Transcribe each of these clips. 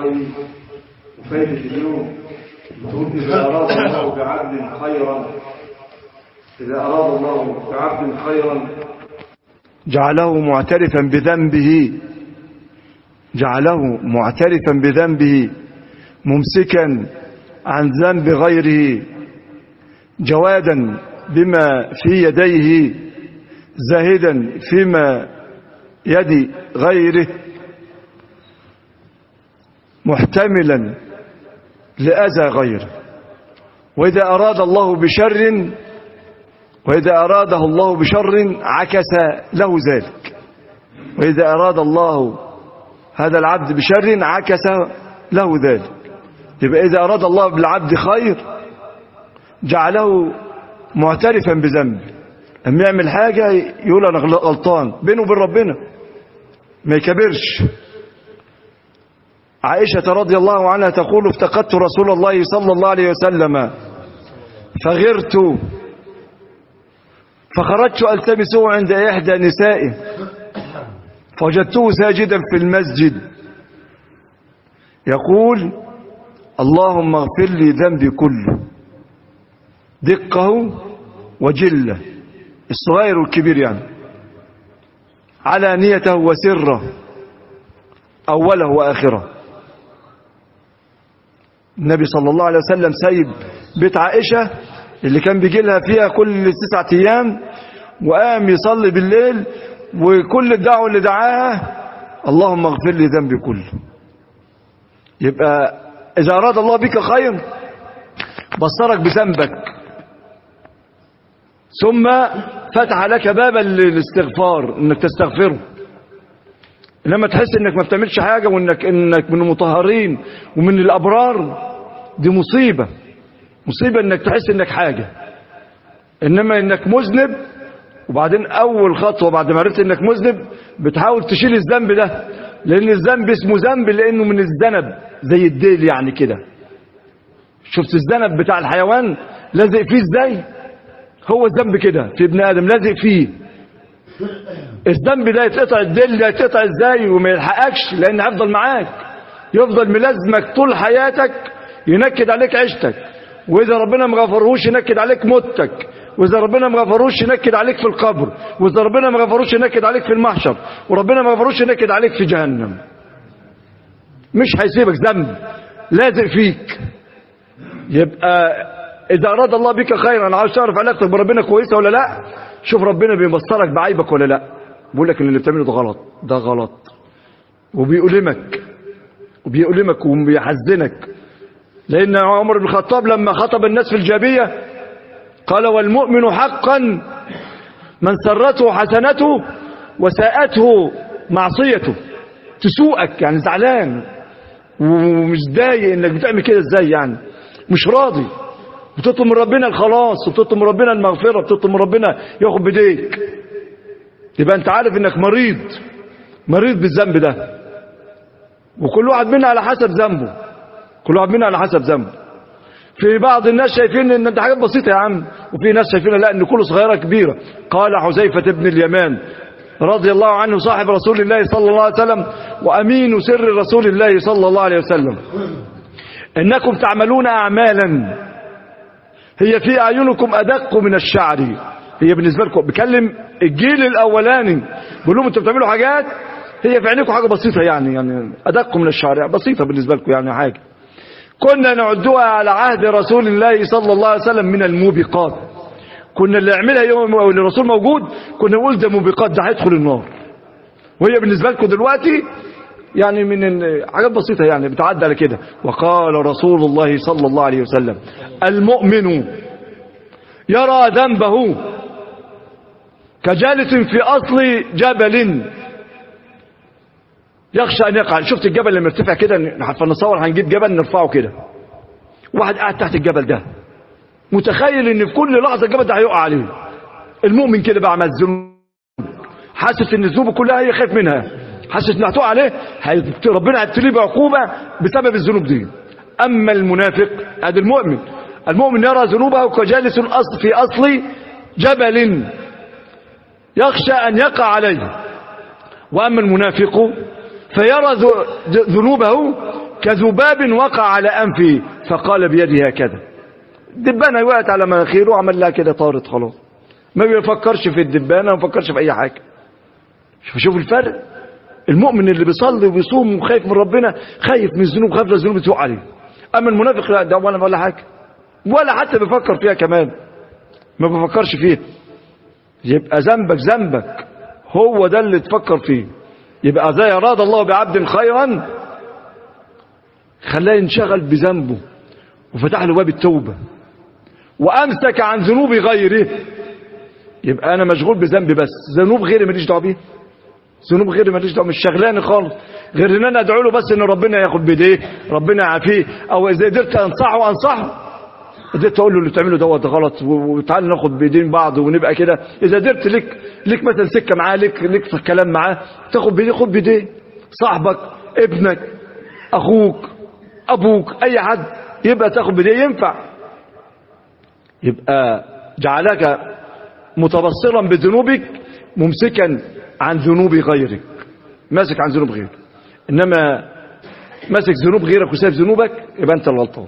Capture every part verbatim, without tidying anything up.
الخير وفائدة اليوم تقول إذا أراد الله بعبد خيرا إذا أراد الله بعبد خيرا جعله معترفا بذنبه جعله معترفا بذنبه ممسكا عن ذنب غيره جوادا بما في يديه زاهدا فيما يد غيره محتملا لأذى غيره. وإذا أراد الله بشر وإذا أراده الله بشر عكس له ذلك. وإذا أراد الله هذا العبد بشر عكس له ذلك. يبقى إذا أراد الله بالعبد خير جعله معترفا بذنبه، لما يعمل حاجة يقول أنا غلطان بينه وبين ربنا ما يكبرش. عائشة رضي الله عنها تقول افتقدت رسول الله صلى الله عليه وسلم فغرت فخرجت ألتمسه عند إحدى نسائه فوجدته ساجدا في المسجد يقول اللهم اغفر لي ذنبي كله دقه وجله، الصغير والكبير يعني، علانيته وسره، أوله وآخره. النبي صلى الله عليه وسلم سايب بيت عائشة اللي كان بيجي لها فيها كل تسعة أيام وقام يصلي بالليل، وكل الدعوة اللي دعاها اللهم اغفر لي ذنبي كله. يبقى إذا أراد الله بك خير بصرك بذنبك ثم فتح لك بابا للاستغفار انك تستغفره. لما تحس انك ما بتعملش حاجة وانك انك من المطهرين ومن الابرار دي مصيبة مصيبة انك تحس انك حاجة. انما انك مذنب وبعدين اول خطوة بعد ما عرفت انك مذنب بتحاول تشيل الذنب ده، لان الذنب اسمه ذنب لانه من الذنب زي الديل يعني كده. شفت الذنب بتاع الحيوان لازق فيه ازاي؟ هو الذنب كده في ابن ادم لازق فيه. الذنب ده يتقطع، الديل ده يتقطع ازاي وما يلحقكش؟ لان هيفضل معاك، يفضل ملازمك طول حياتك، ينكد عليك عيشتك، واذا ربنا ما غفرهوش ينكد عليك موتك، واذا ربنا ما غفروش ينكد عليك في القبر، واذا ربنا ما غفروش ينكد عليك في المحشر، وربنا ما غفروش ينكد عليك في جهنم. مش هيسيبك، ذنب لازق فيك. يبقى اذا اراد الله بك خيرا، عاوز تعرف علاقتك بربنا كويسه ولا لا، شوف ربنا بيبصرك بعيبك ولا لا. بيقول لك ان اللي بتعمله ده غلط، ده غلط، وبيؤلمك وبيؤلمك وبيحزنك. لان عمر بن الخطاب لما خطب الناس في الجابيه قال والمؤمن حقا من سرته حسنته وساءته معصيته. تسوءك يعني زعلان ومش ضايق انك بتعمل كده ازاي، يعني مش راضي، بتطلب من ربنا الخلاص وبتطلب من ربنا المغفرة، بتطلب من ربنا ياخد بديك. يبقى انت عارف انك مريض مريض بالذنب ده. وكل واحد منا على حسب ذنبه، كل واحد منا على حسب ذنبه. في بعض الناس شايفين ان ده حاجات بسيطة يا عم، وفي ناس شايفين لا ان كله صغيرة كبيرة. قال حذيفة بن اليمان رضي الله عنه صاحب رسول الله صلى الله عليه وسلم وأمين سر رسول الله صلى الله عليه وسلم إنكم تعملون أعمالا هي في أعينكم أدق من الشعر. هي بالنسبة لكم بكلم الجيل الأولاني، بقول لهم أنتم بتعملوا حاجات هي في عينكم حاجة بسيطة، يعني يعني أدق من الشعر، يعني بسيطة بالنسبة لكم، يعني حاجة كنا نعدها على عهد رسول الله صلى الله عليه وسلم من الموبقات. كنا اللي يعملها يوم الرسول موجود كنا نقول ده موبقات، ده هيدخل النار. وهي بالنسبة لكم دلوقتي يعني من حاجات بسيطة، يعني بتعدى على كده. وقال رسول الله صلى الله عليه وسلم المؤمن يرى ذنبه كجالس في أصل جبل يخشى أن يقع. شفت الجبل اللي مرتفع كده، فنصور هنجيب جبل نرفعه كده، واحد قاعد تحت الجبل ده متخيل ان في كل لحظة الجبل ده هيقع عليه. المؤمن كده بقى مع الذنوب، حاسس ان الذنوب كلها هي خايف منها، حاسس انها هتقع عليه، ربنا هيبتليه بعقوبة بسبب الذنوب دي. اما المنافق هذا المؤمن، المؤمن يرى ذنوبه كجالس الأصل في اصل جبل يخشى ان يقع عليه. واما المنافق فيرى ذنوبه كذباب وقع على أنفه فقال بيده هكذا. الدبانة وقعت على مناخيره وعمل لها كده طارت خلاص. ما بيفكرش في الدبانة، ما بيفكرش في أي حاجة. شوف الفرق. المؤمن اللي بيصلي وبيصوم وخايف من ربنا، خايف من الذنوب، خايف من الذنوب تسوق عليه. أما المنافق لا، ده ولا ولا حاجة، ولا حتى بيفكر فيها كمان، ما بيفكرش فيها. يبقى ذنبك ذنبك هو ده اللي تفكر فيه. يبقى زي أراد الله بعبد خيرا خلاه ينشغل بذنبه وفتح له باب التوبة وأمسك عن ذنوب غيره. يبقى أنا مشغول بذنبي بس، ذنوب غيري ماليش دعوه بيه، ذنوب غيري ماليش دعوه، مش شغلاني خالص، غير ان انا ادعو له بس ان ربنا ياخد بايديه، ربنا يعافيه، او اذا قدرت انصحه انصحه، قدرت اقول له اللي بتعمله دوت غلط وتعالى ناخد بايدين بعض ونبقى كده. اذا قدرت لك لك مثلا سكه معاه، لك لك كلام معاه، تاخد بايديه، خد بايديه. صاحبك، ابنك، اخوك، ابوك، اي حد يبقى تاخد بايديه ينفع. يبقى جعلك متبصرا بذنوبك ممسكا عن ذنوب غيرك، ماسك عن ذنوب غيرك. انما ماسك ذنوب غيرك وسايب ذنوبك يبقى انت الغلطان.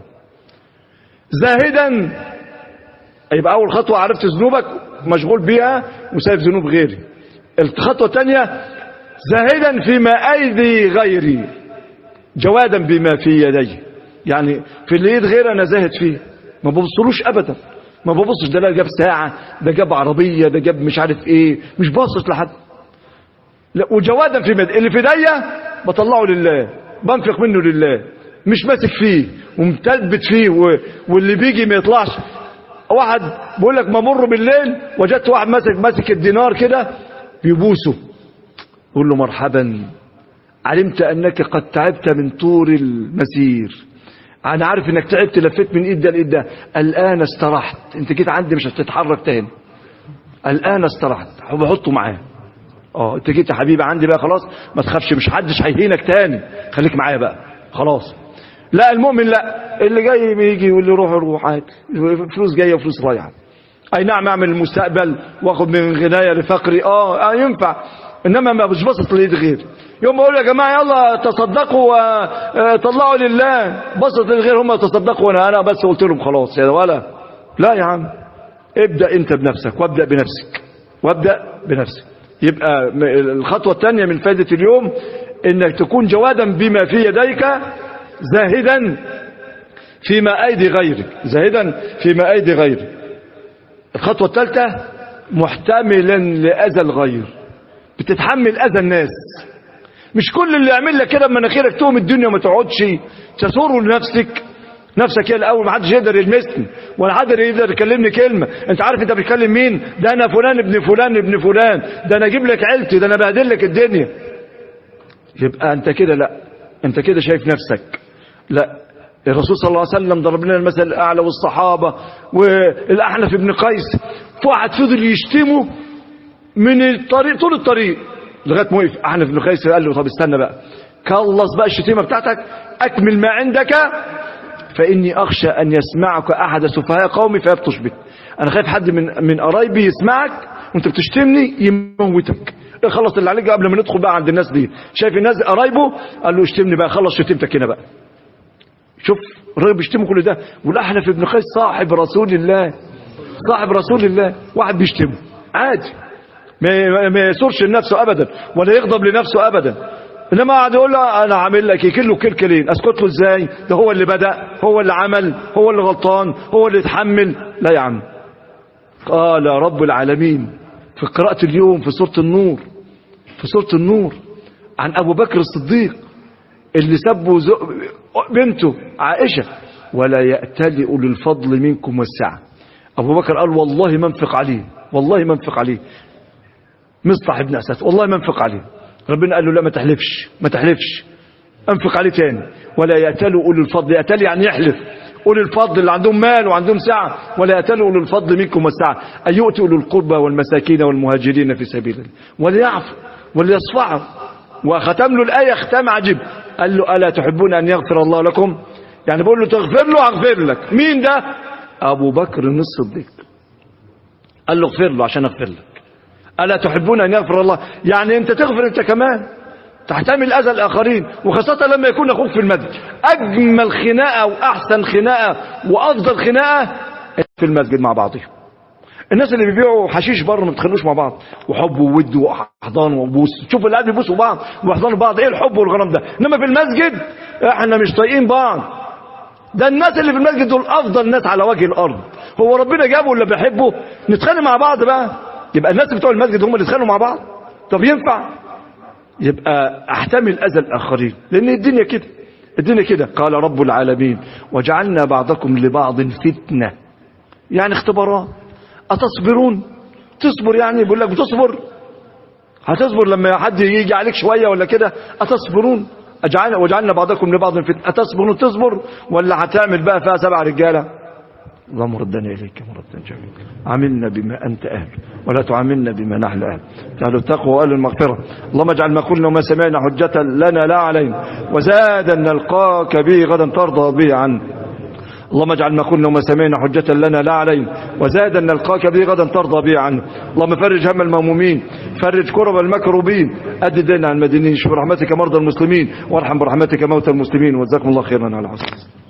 زاهدا يبقى اول خطوه عرفت ذنوبك مشغول بيها وسايب ذنوب غيري. الخطوه الثانيه زاهدا فيما ايدي غيري، جوادا بما في يدي، يعني في اللي ايد غيري انا زاهد فيه، ما ببصلوش ابدا، ما ببصش ده لا جاب ساعه، ده جاب عربيه، ده جاب مش عارف ايه، مش باصص لحد. لا، وجوادا في مد... اللي في ايديا بطلعه لله، بنفق منه لله، مش ماسك فيه ومتلبت فيه و... واللي بيجي ما يطلعش. واحد بيقول لك ممر بالليل وجدت واحد ماسك ماسك الدينار كده بيبوسه، يقول له مرحبا، علمت انك قد تعبت من طول المسير، انا عارف انك تعبت، لفيت من ايد ده لايد ده، الان استرحت، انت جيت عندي مش هتتحرك تاني، الان استرحت، بحطه معاه. اه انت جيت يا حبيبي عندي بقى خلاص، ما تخافش، مش حدش هيهينك تاني، خليك معايا بقى خلاص. لا المؤمن لا، اللي جاي بيجي واللي يروح يروح عادي، فلوس جايه وفلوس رايحه. اي نعم اعمل المستقبل واخد من غنايه لفقري، اه, آه ينفع، انما ما مش بسط ليد غير. يوم بقول يا جماعه يلا تصدقوا وطلعوا لله، بسط للغير، هم تصدقوا وانا انا بس قلت لهم خلاص يا ولا لا يا عم، ابدا انت بنفسك وابدا بنفسك وابدا بنفسك. يبقى الخطوه الثانيه من فائده اليوم انك تكون جوادا بما في يديك، زاهدا فيما ايدي غيرك، زاهدا فيما ايدي غيرك. الخطوه الثالثه محتملا لاذى الغير، بتتحمل اذى الناس، مش كل اللي يعمل لك كده بمناخيرك تقوم الدنيا وما تقعدش تسر لنفسك، نفسك هي الاول، ما حدش يقدر يلمسني ولا حد يقدر يكلمني كلمه. انت عارف انت بتكلم مين؟ ده انا فلان ابن فلان ابن فلان، ده انا اجيب لك عيلتي، ده انا بهدل لك الدنيا. يبقى انت كده لا، انت كده شايف نفسك لا. الرسول صلى الله عليه وسلم ضرب لنا المثل الاعلى، والصحابه، والاحنف بن قيس، واحد فضل يشتمه من الطريق طول الطريق لغايه ما وقف. احنف بن قيس قال له طب استنى بقى، خلص بقى الشتيمه بتاعتك، اكمل ما عندك، فاني اخشى ان يسمعك احد سفهاء قومي فيبطش بك. انا خايف حد من من قرايبي يسمعك وانت بتشتمني يموتك. خلص اللي عليك قبل ما ندخل بقى عند الناس دي. شايف الناس قرايبه؟ قال له اشتمني بقى، خلص شتيمتك هنا بقى. شوف الراجل بيشتمه كل ده، والاحنف بن قيس صاحب رسول الله، صاحب رسول الله، واحد بيشتمه عادي، ما ما يسرش لنفسه ابدا ولا يغضب لنفسه ابدا. انما قاعد يقول له انا عامل لك يكله كلكلين، اسكت له ازاي؟ ده هو اللي بدأ، هو اللي عمل، هو اللي غلطان، هو اللي اتحمل. لا يا عم. قال رب العالمين في قراءة اليوم في سورة النور، في سورة النور عن ابو بكر الصديق اللي سبوا بنته عائشة، ولا يأتل أولي الفضل منكم والسعة. ابو بكر قال والله ما انفق عليه، والله ما انفق عليه. مصطح ابن اساس والله ما انفق عليه. ربنا قال له لا ما تحلفش، ما تحلفش، انفق عليه تاني. ولا يأتلوا أولي الفضل، يأتل يعني يحلف، أولي الفضل اللي عندهم مال وعندهم سعة، ولا يأتلوا أولي الفضل منكم والسعة أن يؤتوا أولي القربى والمساكين والمهاجرين في سبيل الله وليعفوا وليصفحوا. وختم له الآية ختام عجيب، قال له ألا تحبون أن يغفر الله لكم؟ يعني بقول له تغفر له أغفر لك. مين ده؟ أبو بكر الصديق. قال له اغفر له عشان أغفر لك. ألا تحبون أن يغفر الله؟ يعني أنت تغفر أنت كمان. تحتمل اذى الاخرين، وخاصه لما يكون اخوك في المسجد. اجمل خناقه واحسن خناقه وافضل خناقه في المسجد مع بعضهم. الناس اللي بيبيعوا حشيش بره ما بيتخانقوش مع بعض، وحب وود واحضان وبوس. شوف العيال بيبوسوا بعض واحضانوا بعض، ايه الحب والغرام ده؟ انما في المسجد احنا مش طايقين بعض. ده الناس اللي في المسجد دول افضل ناس على وجه الارض. هو ربنا جابه ولا بيحبه؟ نتخانق مع بعض بقى؟ يبقى الناس بتوع المسجد هم اللي يتخانقوا مع بعض؟ طب ينفع؟ يبقى احتمل اذى الاخرين، لان الدنيا كده، الدنيا كده. قال رب العالمين وجعلنا بعضكم لبعض فتنة، يعني اختبارات. اتصبرون؟ تصبر يعني؟ بيقول لك بتصبر؟ هتصبر لما حد يجي عليك شوية ولا كده؟ اتصبرون؟ أجعلنا وجعلنا بعضكم لبعض فتنة، اتصبرون تصبر ولا هتعمل بقى فيها سبع رجالة؟ اللهم ردنا إليك مردا جميلا، عاملنا بما أنت أهل ولا تعاملنا بما نحن أهل، أهل التقوى وأهل المغفرة. اللهم اجعل ما قلنا وما سمعنا حجة لنا لا علينا، وزادا نلقاك به غدا ترضى به عنا. اللهم اجعل ما قلنا وما سمعنا حجة لنا لا علينا، وزادا نلقاك به غدا ترضى به عنا. اللهم فرج هم المهمومين، فرج كرب المكروبين، أد دين عن المدينين، اشف برحمتك مرضى المسلمين، وارحم برحمتك موتى المسلمين. وجزاكم الله خيرا على حسن